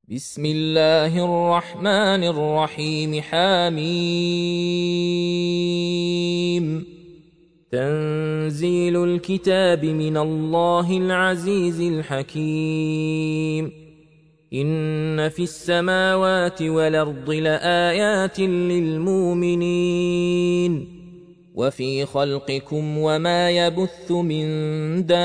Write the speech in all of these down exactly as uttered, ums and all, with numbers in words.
بسم الله الرحمن الرحيم. حميم. تنزيل الكتاب من الله العزيز الحكيم. إن في السماوات والأرض لآيات للمؤمنين وفي خلقكم وما يبث من دابة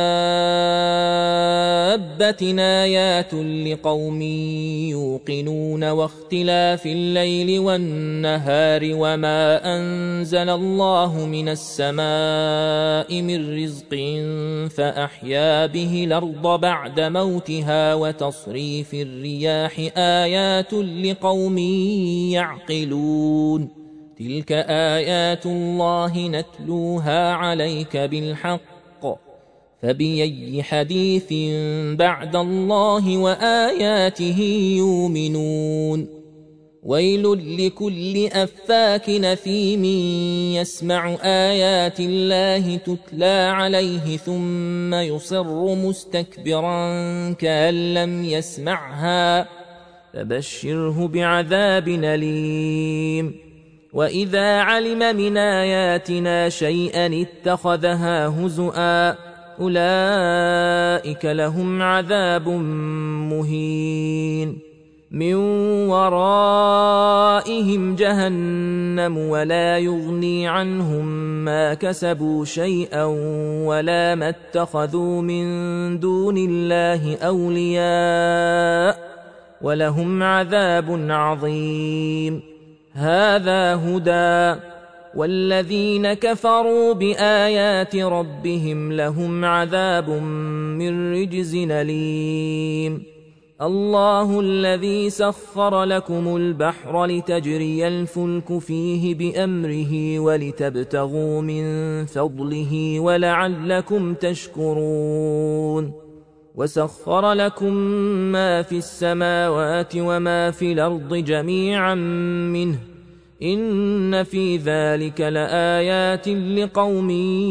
آيات لقوم يوقنون واختلاف الليل والنهار وما أنزل الله من السماء من رزق فأحيا به الأرض بعد موتها وتصريف الرياح آيات لقوم يعقلون. تلك آيات الله نتلوها عليك بالحق فبأي حديث بعد الله وآياته يؤمنون. ويل لكل أفاك أثيم يسمع آيات الله تتلى عليه ثم يصر مستكبرا كأن لم يسمعها فبشره بعذاب أليم. وإذا علم من آياتنا شيئا اتخذها هزؤا أولئك لهم عذاب مهين. من ورائهم جهنم ولا يغني عنهم ما كسبوا شيئا ولا ما اتخذوا من دون الله أولياء ولهم عذاب عظيم. هذا هدى والذين كفروا بآيات ربهم لهم عذاب من رجز أليم. الله الذي سخر لكم البحر لتجري الفلك فيه بأمره ولتبتغوا من فضله ولعلكم تشكرون. وسخر لكم ما في السماوات وما في الأرض جميعا منه إن في ذلك لآيات لقوم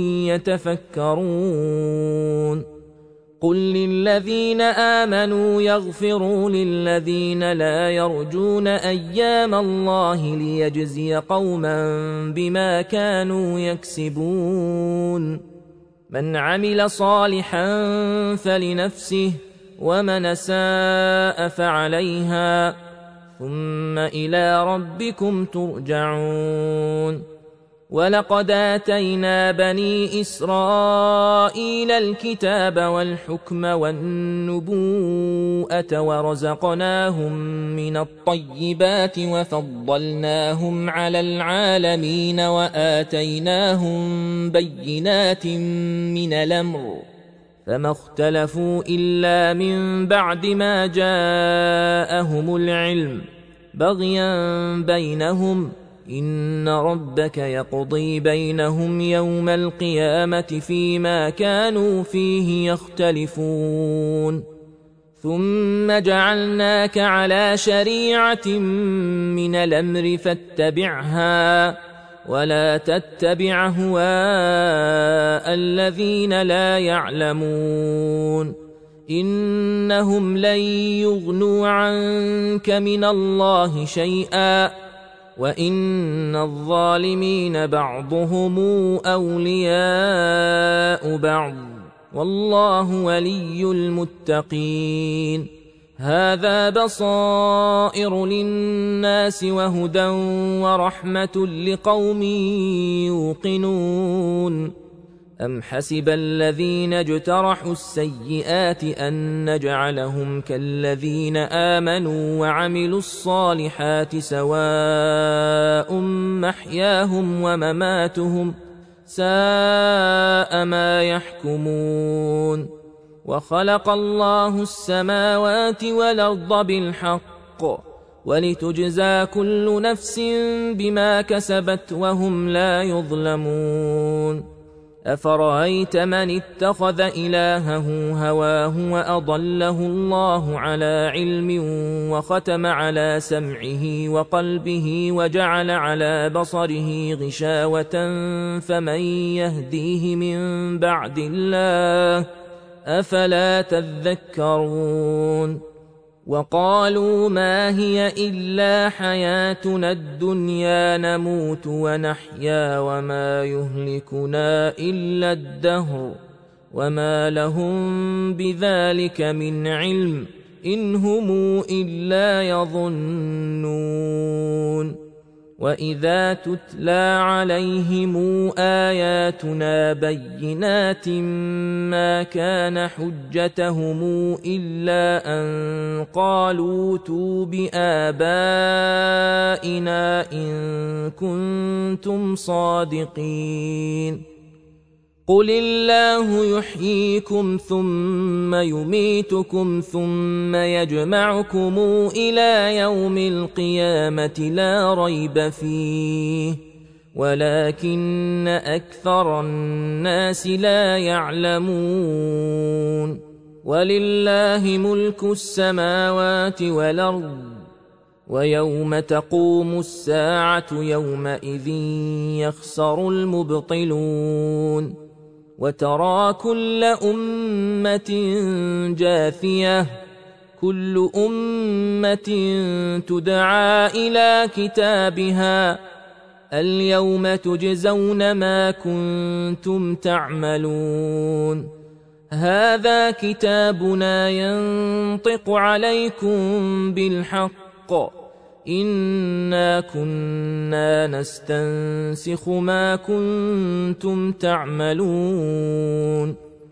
يتفكرون. قل للذين آمنوا يغفروا للذين لا يرجون أيام الله ليجزي قوما بما كانوا يكسبون. من عمل صالحا فلنفسه ومن أساء فعليها ثم إلى ربكم ترجعون. ولقد آتينا بني إسرائيل الكتاب والحكم والنبوءة ورزقناهم من الطيبات وفضلناهم على العالمين وآتيناهم بينات من الأمر فما اختلفوا إلا من بعد ما جاءهم العلم بغيا بينهم إن ربك يقضي بينهم يوم القيامة فيما كانوا فيه يختلفون. ثم جعلناك على شريعة من الأمر فاتبعها ولا تتبع أهواء الذين لا يعلمون إنهم لن يغنوا عنك من الله شيئا وإن الظالمين بعضهم أولياء بعض والله ولي المتقين. هذا بصائر للناس وهدى ورحمة لقوم يوقنون. أم حسب الذين اجترحوا السيئات أن نجعلهم كالذين آمنوا وعملوا الصالحات سواء محياهم ومماتهم ساء ما يحكمون. وخلق الله السماوات والأرض بالحق ولتجزى كل نفس بما كسبت وهم لا يظلمون. أفرأيت من اتخذ إلهه هواه وأضله الله على علم وختم على سمعه وقلبه وجعل على بصره غشاوة فمن يهديه من بعد الله أفلا تذكرون وقالوا ما هي إلا حياتنا الدنيا نموت ونحيا وما يهلكنا إلا الدهر وما لهم بذلك من علم إن هم إلا يظنون وإذا تتلى عليهم آياتنا بينات ما كان حجتهم إلا أن قالوا ائتوا بآبائنا إن كنتم صادقين قل الله يحييكم ثم يميتكم ثم يجمعكم إلى يوم القيامة لا ريب فيه ولكن أكثر الناس لا يعلمون ولله ملك السماوات والأرض ويوم تقوم الساعة يومئذ يخسر المبطلون وترى كل أمة جاثية كل أمة تدعى إلى كتابها اليوم تجزون ما كنتم تعملون هذا كتابنا ينطق عليكم بالحق إنا كنا نستنسخ ما كنتم تعملون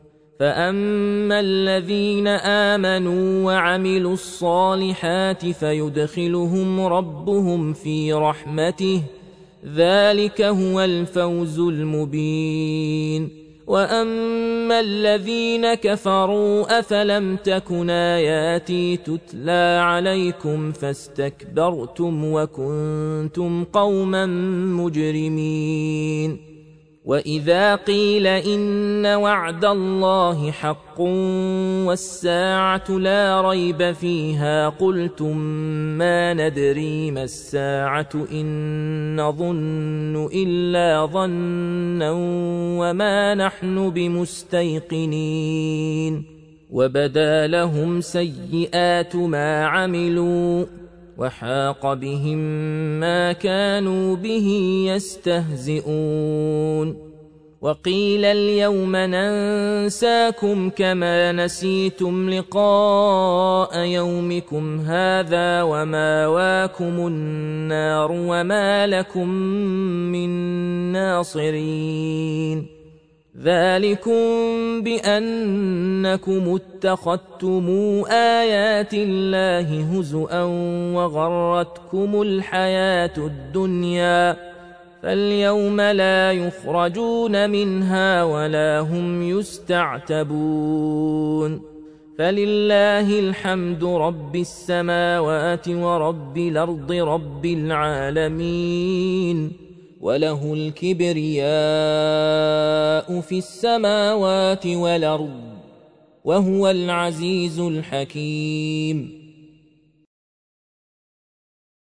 فأما الذين آمنوا وعملوا الصالحات فيدخلهم ربهم في رحمته ذلك هو الفوز المبين وأما الذين كفروا أفلم تكن آياتي تتلى عليكم فاستكبرتم وكنتم قوما مجرمين وإذا قيل إن وعد الله حق والساعة لا ريب فيها قلتم ما ندري ما الساعة إن نظن إلا ظنا وما نحن بمستيقنين وبدا لهم سيئات ما عملوا وحاق بهم ما كانوا به يستهزئون وقيل اليوم ننساكم كما نسيتم لقاء يومكم هذا وماواكم النار وما لكم من ناصرين ذلكم بأنكم اتخذتم آيات الله هزؤا وغرتكم الحياة الدنيا فاليوم لا يخرجون منها ولا هم يستعتبون فلله الحمد رب السماوات ورب الأرض رب العالمين وله الكبرياء في السماوات والأرض وهو العزيز الحكيم